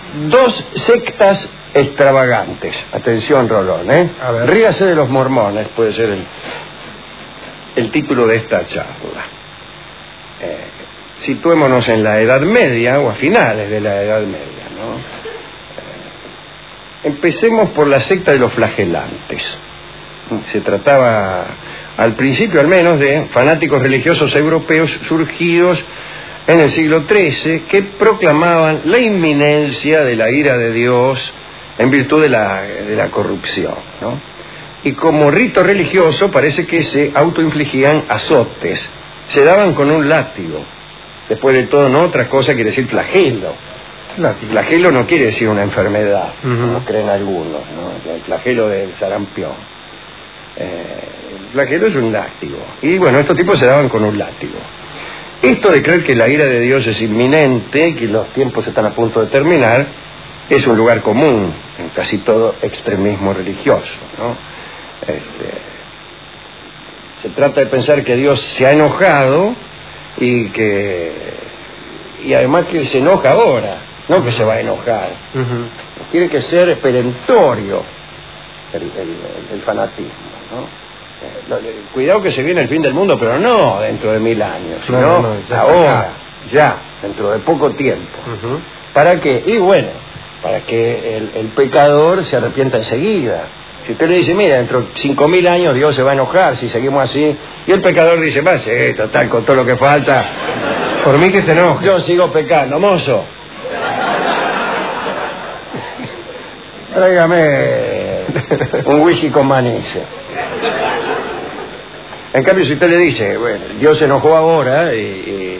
dos sectas extravagantes. Atención, Rolón, A ver. Ríase de los mormones, puede ser el título de esta charla. Situémonos en la Edad Media o a finales de la Edad Media, ¿no? Empecemos por la secta de los flagelantes. Se trataba, al principio al menos, de fanáticos religiosos europeos surgidos en el siglo XIII que proclamaban la inminencia de la ira de Dios en virtud de la corrupción, ¿no? Y como rito religioso parece que se autoinfligían azotes, se daban con un látigo. Después de todo, no otra cosa quiere decir flagelo. Flagelo no quiere decir una enfermedad, como creen algunos, ¿no? El flagelo del sarampión. El flagelo es un látigo. Y bueno, estos tipos se daban con un látigo. Esto de creer que la ira de Dios es inminente y que los tiempos están a punto de terminar es un lugar común en casi todo extremismo religioso, ¿no? Se trata de pensar que Dios se ha enojado y además que se enoja ahora, no que se va a enojar. Tiene que ser perentorio el fanatismo, ¿no? Cuidado que se viene el fin del mundo, pero no dentro de 1000 años, sino ahora, ya, dentro de poco tiempo. ¿Para qué? Y bueno, para que el pecador se arrepienta enseguida. Si usted le dice, mira, dentro de 5000 años Dios se va a enojar si seguimos así, y el pecador dice, va, sí, total, con todo lo que falta, por mí que se enoje. yo sigo pecando, mozo. Tráigame un whisky con manice. En cambio, si usted le dice, bueno, Dios se enojó ahora y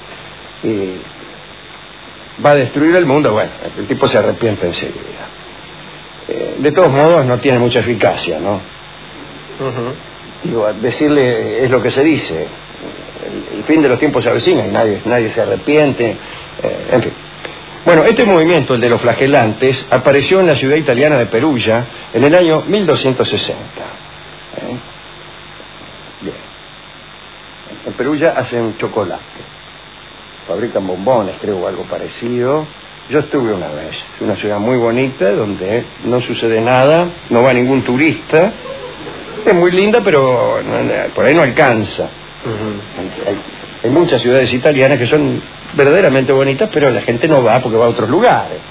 va a destruir el mundo, bueno, el tipo se arrepiente enseguida. De todos modos, no tiene mucha eficacia, ¿no? Digo, decirle es lo que se dice. El fin de los tiempos se avecina y nadie se arrepiente. En fin. Bueno, este movimiento, el de los flagelantes, apareció en la ciudad italiana de Perugia en el año 1260. Bien. En Perugia hacen chocolate, fabrican bombones, creo, o algo parecido. Yo estuve una vez, es una ciudad muy bonita donde no sucede nada, no va ningún turista, es muy linda, pero por ahí no alcanza. Hay muchas ciudades italianas que son verdaderamente bonitas, pero la gente no va porque va a otros lugares.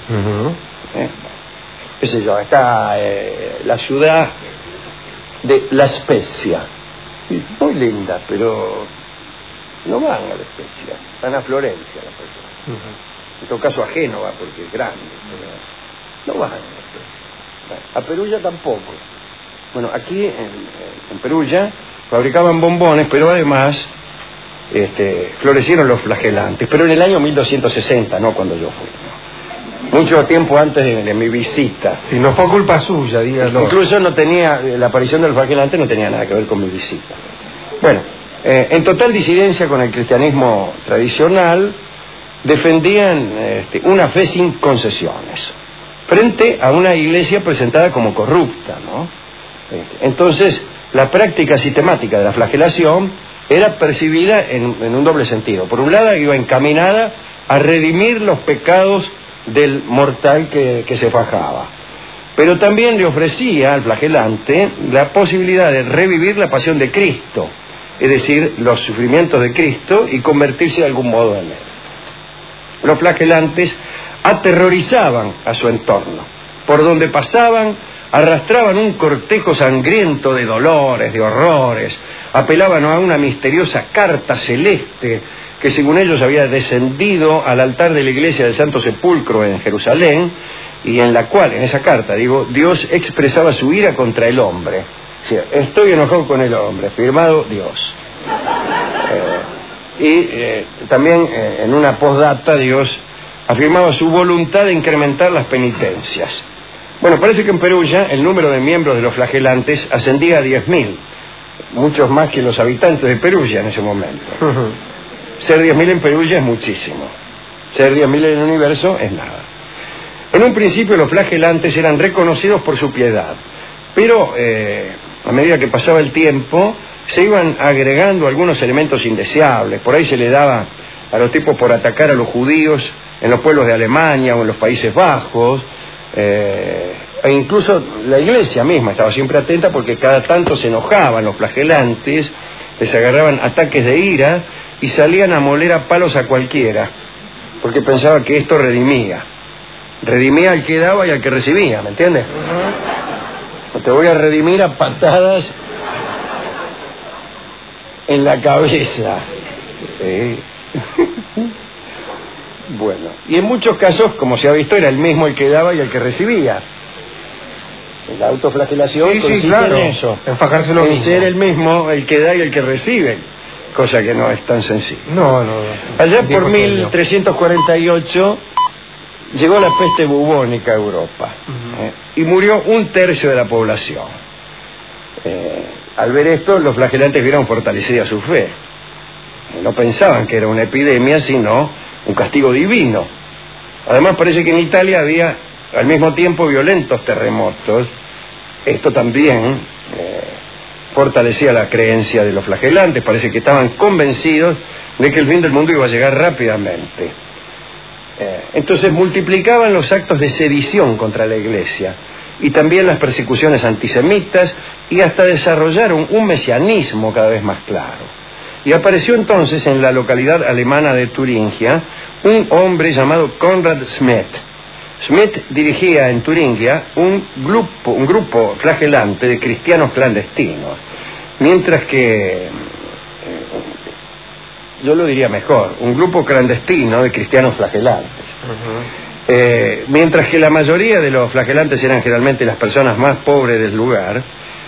Qué sé yo, está la ciudad de La Spezia, muy linda, pero no van a La Spezia, van a Florencia las personas. En todo caso a Génova porque es grande, pero no van a La Spezia. Bueno, a Perugia tampoco. Bueno, aquí en Perugia fabricaban bombones, pero además florecieron los flagelantes, pero en el año 1260, no cuando yo fui, ¿no? Mucho tiempo antes de mi visita. Si no fue culpa suya, dígalo. Incluso no tenía, la aparición del flagelaante no tenía nada que ver con mi visita. Bueno, en total disidencia con el cristianismo tradicional, defendían una fe sin concesiones, frente a una iglesia presentada como corrupta, ¿no? Entonces, la práctica sistemática de la flagelación era percibida en un doble sentido. Por un lado, iba encaminada a redimir los pecados del mortal que se fajaba, pero también le ofrecía al flagelante la posibilidad de revivir la pasión de Cristo, es decir, los sufrimientos de Cristo, y convertirse de algún modo en él. Los flagelantes aterrorizaban a su entorno. Por donde pasaban, arrastraban un cortejo sangriento de dolores, de horrores, apelaban a una misteriosa carta celeste que según ellos había descendido al altar de la iglesia del Santo Sepulcro en Jerusalén, y en la cual, en esa carta, Dios expresaba su ira contra el hombre. O sea, estoy enojado con el hombre, firmado Dios. También en una postdata Dios afirmaba su voluntad de incrementar las penitencias. Bueno, parece que en Perugia el número de miembros de los flagelantes ascendía a 10.000, muchos más que los habitantes de Perugia en ese momento. Ser 10.000 en Perugia es muchísimo, ser 10.000 en el universo es nada. En un principio los flagelantes eran reconocidos por su piedad, pero a medida que pasaba el tiempo se iban agregando algunos elementos indeseables. Por ahí se le daba a los tipos por atacar a los judíos en los pueblos de Alemania o en los Países Bajos, e incluso la iglesia misma estaba siempre atenta porque cada tanto se enojaban los flagelantes, les agarraban ataques de ira y salían a moler a palos a cualquiera, porque pensaban que esto redimía al que daba y al que recibía, ¿me entiendes? Te voy a redimir a patadas en la cabeza. Bueno, y en muchos casos, como se ha visto, era el mismo el que daba y el que recibía. La autoflagelación consiste claro, en eso, en mismo. Ser el mismo el que da y el que recibe, cosa que no es tan sencillo. No. Allá por 1348 llegó la peste bubónica a Europa, y murió 1/3 de la población. Al ver esto, los flagelantes vieron fortalecida su fe. No pensaban que era una epidemia, sino un castigo divino. Además, parece que en Italia había al mismo tiempo violentos terremotos. Esto también fortalecía la creencia de los flagelantes. Parece que estaban convencidos de que el fin del mundo iba a llegar rápidamente. Entonces multiplicaban los actos de sedición contra la iglesia y también las persecuciones antisemitas, y hasta desarrollaron un mesianismo cada vez más claro. Y apareció entonces en la localidad alemana de Turingia un hombre llamado Konrad Schmidt. Schmidt dirigía en Turingia un grupo flagelante de cristianos clandestinos, mientras que, yo lo diría mejor, un grupo clandestino de cristianos flagelantes. Mientras que la mayoría de los flagelantes eran generalmente las personas más pobres del lugar,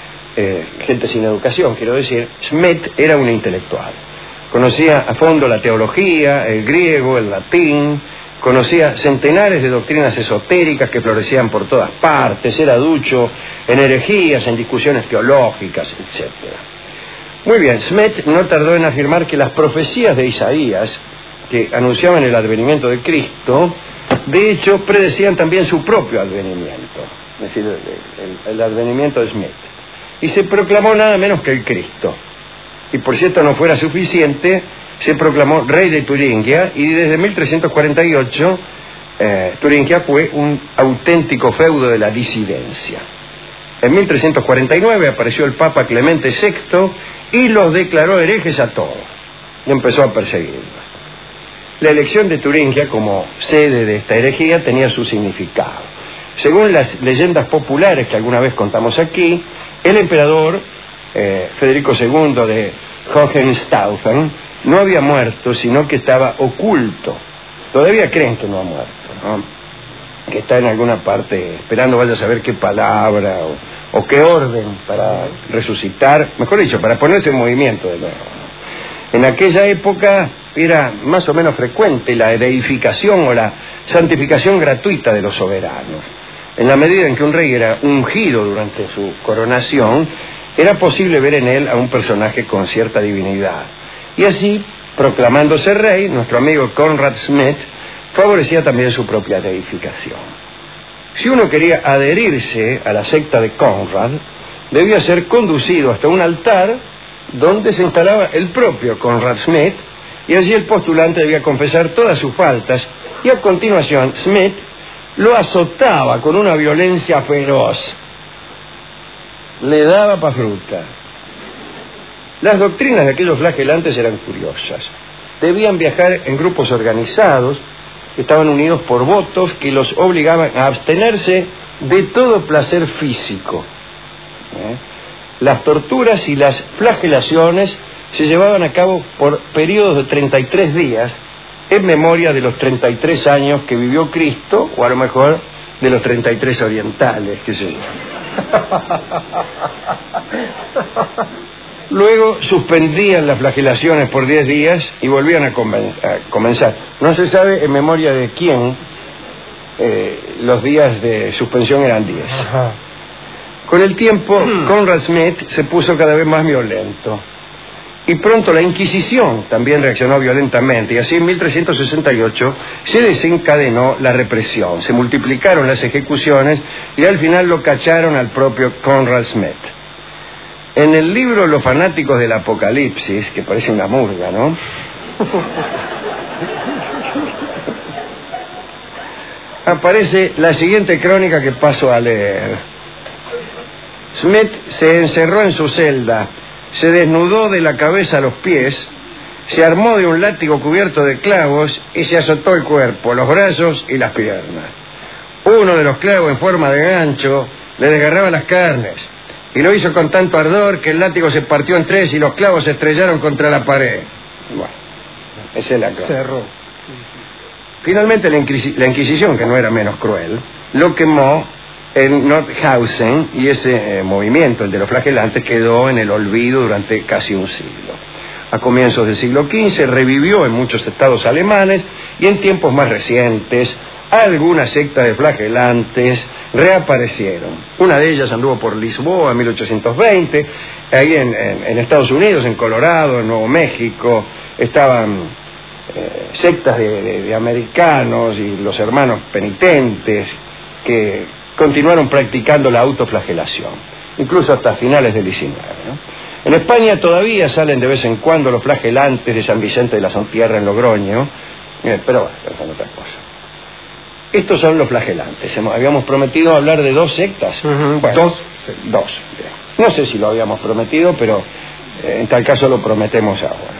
gente sin educación, quiero decir, Schmidt era un intelectual. Conocía a fondo la teología, el griego, el latín, conocía centenares de doctrinas esotéricas que florecían por todas partes, era ducho en herejías, en discusiones teológicas, etc. Muy bien, Schmidt no tardó en afirmar que las profecías de Isaías, que anunciaban el advenimiento de Cristo, de hecho predecían también su propio advenimiento, es decir, el advenimiento de Schmidt. Y se proclamó nada menos que el Cristo. Y por si esto no fuera suficiente, se proclamó rey de Turingia, y desde 1348 Turingia fue un auténtico feudo de la disidencia. En 1349 apareció el Papa Clemente VI y los declaró herejes a todos y empezó a perseguirlos. La elección de Turingia como sede de esta herejía tenía su significado. Según las leyendas populares que alguna vez contamos aquí, el emperador Federico II de Hohenstaufen no había muerto, sino que estaba oculto. Todavía creen que no ha muerto, ¿no? Que está en alguna parte esperando vaya a saber qué palabra o qué orden para resucitar, mejor dicho, para ponerse en movimiento de nuevo. En aquella época era más o menos frecuente la deificación o la santificación gratuita de los soberanos. En la medida en que un rey era ungido durante su coronación, era posible ver en él a un personaje con cierta divinidad. Y así, proclamándose rey, nuestro amigo Konrad Schmidt favorecía también su propia deificación. Si uno quería adherirse a la secta de Konrad, debía ser conducido hasta un altar donde se instalaba el propio Konrad Schmidt, y allí el postulante debía confesar todas sus faltas, y a continuación Schmidt lo azotaba con una violencia feroz. Le daba pa' fruta. Las doctrinas de aquellos flagelantes eran curiosas. Debían viajar en grupos organizados, estaban unidos por votos que los obligaban a abstenerse de todo placer físico. Las torturas y las flagelaciones se llevaban a cabo por periodos de 33 días, en memoria de los 33 años que vivió Cristo, o a lo mejor de los 33 orientales, qué sé yo. Luego suspendían las flagelaciones por 10 días y volvían a comenzar. No se sabe en memoria de quién los días de suspensión eran 10. Con el tiempo, Konrad Schmidt se puso cada vez más violento. Y pronto la Inquisición también reaccionó violentamente, y así en 1368 se desencadenó la represión, se multiplicaron las ejecuciones y al final lo cacharon al propio Konrad Schmidt. En el libro Los fanáticos del Apocalipsis, que parece una murga, ¿no? aparece la siguiente crónica que paso a leer. Smith se encerró en su celda, se desnudó de la cabeza a los pies, se armó de un látigo cubierto de clavos y se azotó el cuerpo, los brazos y las piernas. Uno de los clavos en forma de gancho le desgarraba las carnes y lo hizo con tanto ardor que el látigo se partió en tres y los clavos se estrellaron contra la pared. Bueno, esa es la crónica. Cerró. Finalmente la Inquisición, que no era menos cruel, lo quemó en Nordhausen y ese movimiento, el de los flagelantes, quedó en el olvido durante casi un siglo. A comienzos del siglo XV revivió en muchos estados alemanes y en tiempos más recientes algunas sectas de flagelantes reaparecieron. Una de ellas anduvo por Lisboa en 1820, ahí en Estados Unidos, en Colorado, en Nuevo México, estaban sectas de americanos y los hermanos penitentes que continuaron practicando la autoflagelación, incluso hasta finales del XIX, ¿no? En España todavía salen de vez en cuando los flagelantes de San Vicente de la Sontierra en Logroño, pero bueno, son otra cosa. Estos son los flagelantes. Habíamos prometido hablar de dos sectas. Bueno, dos. No sé si lo habíamos prometido, pero en tal caso lo prometemos ahora.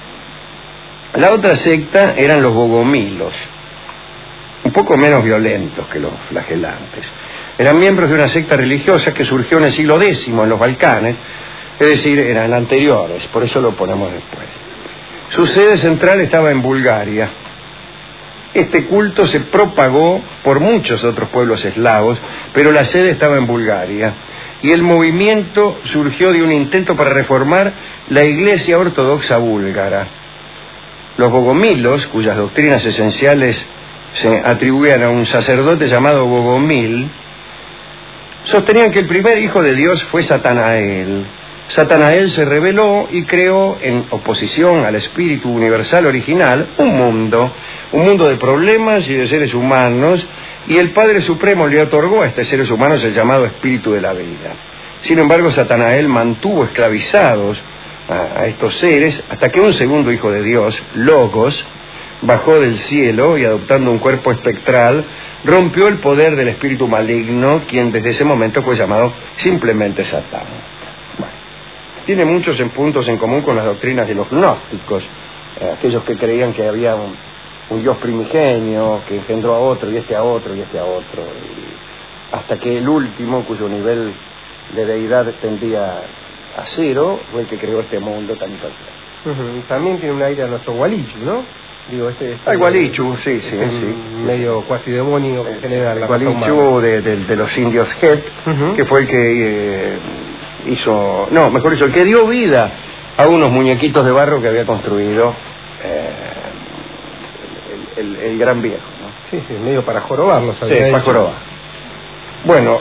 La otra secta eran los bogomilos, un poco menos violentos que los flagelantes. Eran miembros de una secta religiosa que surgió en el siglo X en los Balcanes, es decir, eran anteriores, por eso lo ponemos después. Su sede central estaba en Bulgaria. Este culto se propagó por muchos otros pueblos eslavos, pero la sede estaba en Bulgaria. Y el movimiento surgió de un intento para reformar la Iglesia Ortodoxa búlgara. Los bogomilos, cuyas doctrinas esenciales se atribuían a un sacerdote llamado Bogomil, sostenían que el primer hijo de Dios fue Satanael. Satanael se rebeló y creó, en oposición al espíritu universal original, un mundo de problemas y de seres humanos, y el Padre Supremo le otorgó a estos seres humanos el llamado espíritu de la vida. Sin embargo, Satanael mantuvo esclavizados a estos seres hasta que un segundo hijo de Dios, Logos, bajó del cielo y adoptando un cuerpo espectral, rompió el poder del espíritu maligno, quien desde ese momento fue llamado simplemente Satán. Tiene muchos puntos en común con las doctrinas de los gnósticos, aquellos que creían que había un Dios primigenio que engendró a otro y este a otro y este a otro, y hasta que el último, cuyo nivel de deidad tendía a cero, fue el que creó este mundo tan perfecto. También tiene un aire a nuestro Gualichu, ¿no? Digo, Gualichu, sí. Medio cuasi demonio que genera la Gualichu de los indios Het, que fue el que hizo, no, mejor dicho, el que dio vida a unos muñequitos de barro que había construido el gran viejo, ¿no? Sí, medio para jorobarlos. Sí, para jorobar. Bueno,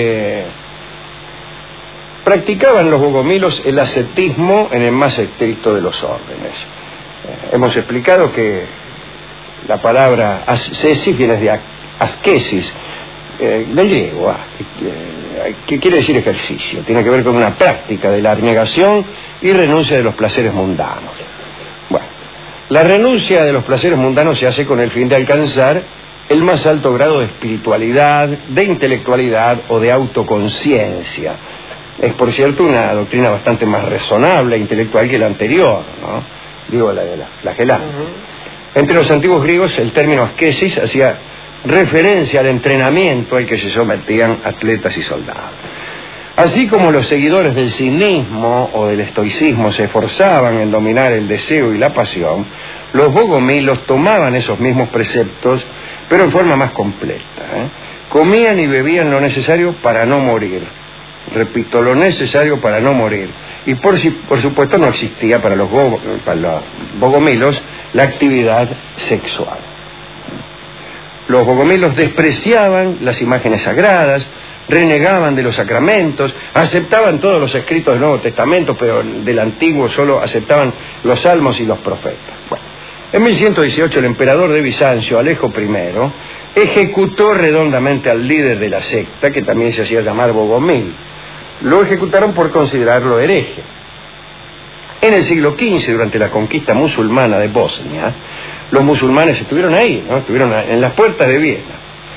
practicaban los bogomilos el ascetismo en el más estricto de los órdenes. Hemos explicado que la palabra ascesis viene de askesis, del griego, que quiere decir ejercicio, tiene que ver con una práctica de la abnegación y renuncia de los placeres mundanos. Bueno, la renuncia de los placeres mundanos se hace con el fin de alcanzar el más alto grado de espiritualidad, de intelectualidad o de autoconciencia. Es, por cierto, una doctrina bastante más razonable e intelectual que la anterior, ¿no? Digo, la de la flagelante. Entre los antiguos griegos, el término askesis hacía referencia al entrenamiento al que se sometían atletas y soldados. Así como los seguidores del cinismo o del estoicismo se esforzaban en dominar el deseo y la pasión, los bogomilos tomaban esos mismos preceptos, pero en forma más completa. Comían y bebían lo necesario para no morir. Repito, lo necesario para no morir. Y por supuesto no existía para los bogomilos la actividad sexual. Los bogomilos despreciaban las imágenes sagradas, renegaban de los sacramentos, aceptaban todos los escritos del Nuevo Testamento, pero del Antiguo solo aceptaban los salmos y los profetas. Bueno, en 1118 el emperador de Bizancio, Alejo I, ejecutó redondamente al líder de la secta, que también se hacía llamar Bogomil. Lo ejecutaron por considerarlo hereje. En el siglo XV, durante la conquista musulmana de Bosnia, los musulmanes estuvieron ahí, ¿no? Estuvieron en las puertas de Viena.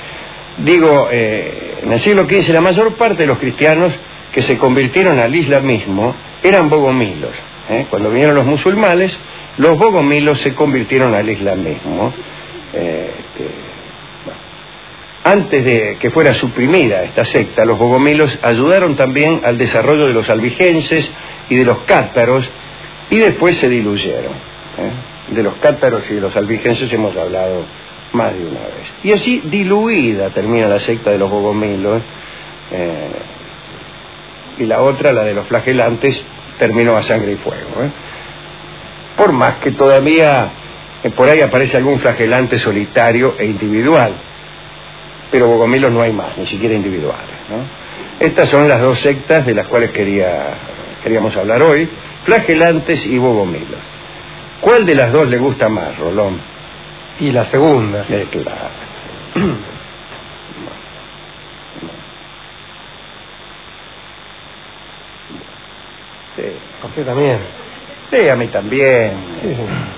Digo, en el siglo XV la mayor parte de los cristianos que se convirtieron al islamismo eran bogomilos. Cuando vinieron los musulmanes, los bogomilos se convirtieron al islamismo. Antes de que fuera suprimida esta secta, los bogomilos ayudaron también al desarrollo de los albigenses y de los cátaros, y después se diluyeron. De los cátaros y de los albigenses hemos hablado más de una vez. Y así diluida termina la secta de los bogomilos, y la otra, la de los flagelantes, terminó a sangre y fuego. Por más que todavía por ahí aparece algún flagelante solitario e individual, pero bogomilos no hay más, ni siquiera individuales, ¿no? Estas son las dos sectas de las cuales queríamos hablar hoy, flagelantes y bogomilos. ¿Cuál de las dos le gusta más, Rolón? Y la segunda. Claro. Sí. ¿A usted también? Sí, a mí también. Sí.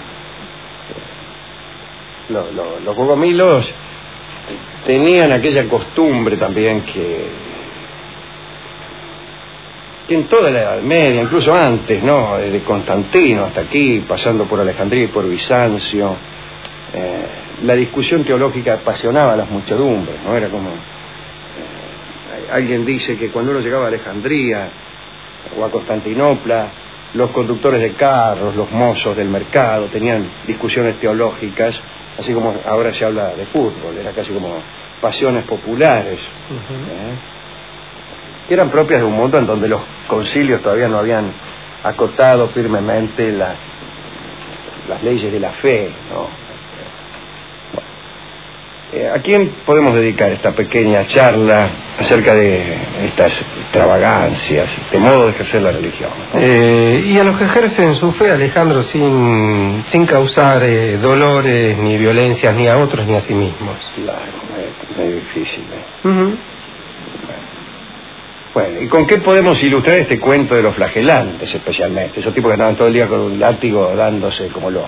Los bogomilos tenían aquella costumbre también que en toda la Edad Media, incluso antes, ¿no? Desde Constantino hasta aquí, pasando por Alejandría y por Bizancio, la discusión teológica apasionaba a las muchedumbres, ¿no? Era como... alguien dice que cuando uno llegaba a Alejandría o a Constantinopla, los conductores de carros, los mozos del mercado, tenían discusiones teológicas, así como ahora se habla de fútbol, era casi como pasiones populares, que eran propias de un mundo en donde los concilios todavía no habían acotado firmemente las leyes de la fe, ¿no? ¿A quién podemos dedicar esta pequeña charla acerca de estas extravagancias, este modo de ejercer la religión, ¿no? Y a los que ejercen su fe, Alejandro, sin causar dolores, ni violencias, ni a otros, ni a sí mismos. Claro, es muy difícil, Bueno, ¿y con qué podemos ilustrar este cuento de los flagelantes, especialmente? Esos tipos que andaban todo el día con un látigo dándose como locos,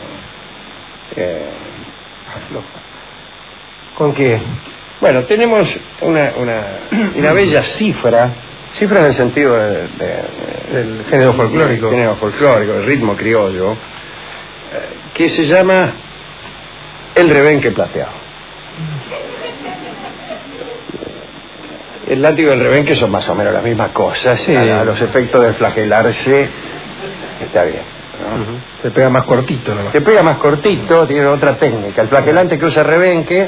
¿no? ¿Con qué? Bueno, tenemos una bella cifra en el sentido del género folclórico. Del género folclórico, del ritmo criollo, que se llama el rebenque plateado. El látigo y el rebenque son más o menos las mismas cosas, sí. A los efectos de flagelarse está bien, ¿no? Se pega más cortito, ¿no? Se pega más cortito, tiene otra técnica. El flagelante cruza el rebenque,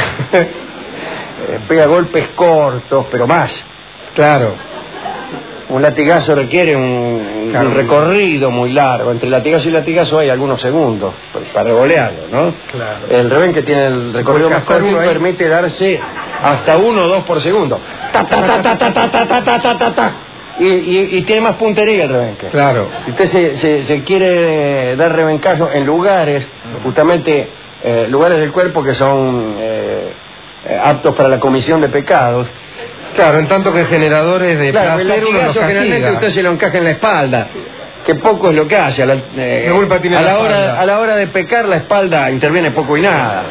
pega golpes cortos, pero más. Claro. Un latigazo requiere un recorrido muy largo. Entre latigazo y latigazo hay algunos segundos para revolearlo, ¿no? Claro. El rebenque tiene el recorrido más corto y permite darse hasta 1 o 2 por segundo. Ta, ta, ta, ta, ta, ta, ta, ta, ta, ta, ta. Y tiene más puntería el rebenque. Claro. Si usted se quiere dar rebencazo en lugares, justamente lugares del cuerpo que son aptos para la comisión de pecados. Claro, en tanto que generadores de placer, el latigazo generalmente usted se lo encaja en la espalda, que poco es lo que hace. A la hora de pecar, la espalda interviene poco y nada.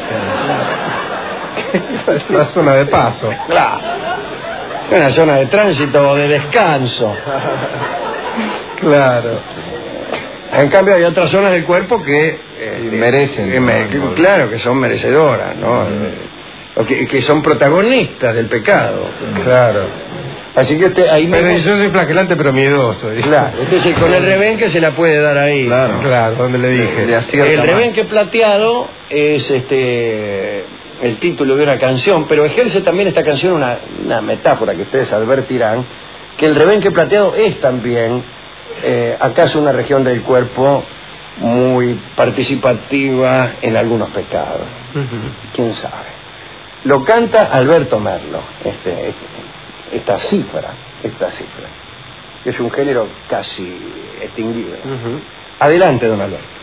Es una zona de paso. Claro. Una zona de tránsito o de descanso. Claro. En cambio hay otras zonas del cuerpo que merecen. Claro, que son merecedoras, ¿no? Que son protagonistas del pecado. Claro. Así que usted ahí pero yo soy flagelante pero miedoso. Claro. Entonces con el rebenque se la puede dar ahí. Claro, donde le dije. El rebenque plateado es el título de una canción, pero ejerce también esta canción una metáfora que ustedes advertirán, que el rebenque plateado es también acaso una región del cuerpo muy participativa en algunos pecados. ¿Quién sabe? Lo canta Alberto Merlo, esta cifra, que es un género casi extinguido. Adelante, don Alberto.